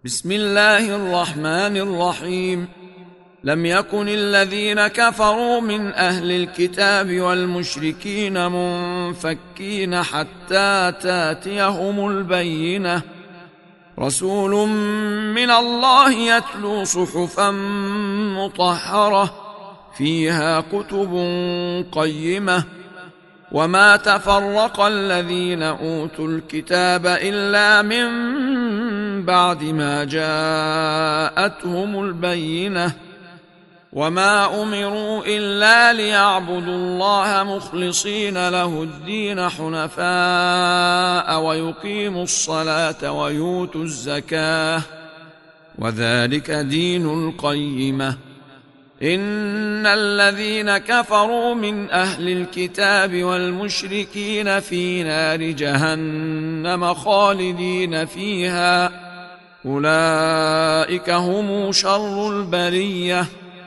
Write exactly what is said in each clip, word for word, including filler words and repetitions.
بسم الله الرحمن الرحيم. لم يكن الذين كفروا من أهل الكتاب والمشركين منفكين حتى تاتيهم البينة، رسول من الله يتلو صحفا مطهرة فيها كتب قيمة، وما تفرق الذين أوتوا الكتاب إلا من بعد ما جاءتهم البينة، وما أمروا إلا ليعبدوا الله مخلصين له الدين حنفاء ويقيموا الصلاة ويؤتوا الزكاة، وذلك دين القيمة. إن الذين كفروا من أهل الكتاب والمشركين في نار جهنم خالدين فيها، أولئك هم شر البرية.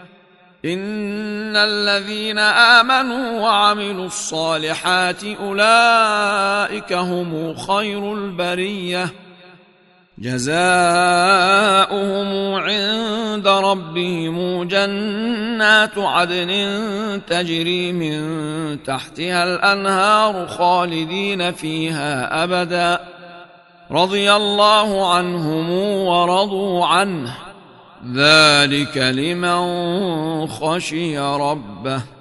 إن الذين آمنوا وعملوا الصالحات أولئك هم خير البرية، جزاؤهم عند ربهم جنات عدن تجري من تحتها الأنهار خالدين فيها أبدا، رضي الله عنهم ورضوا عنه، ذلك لمن خشي ربه.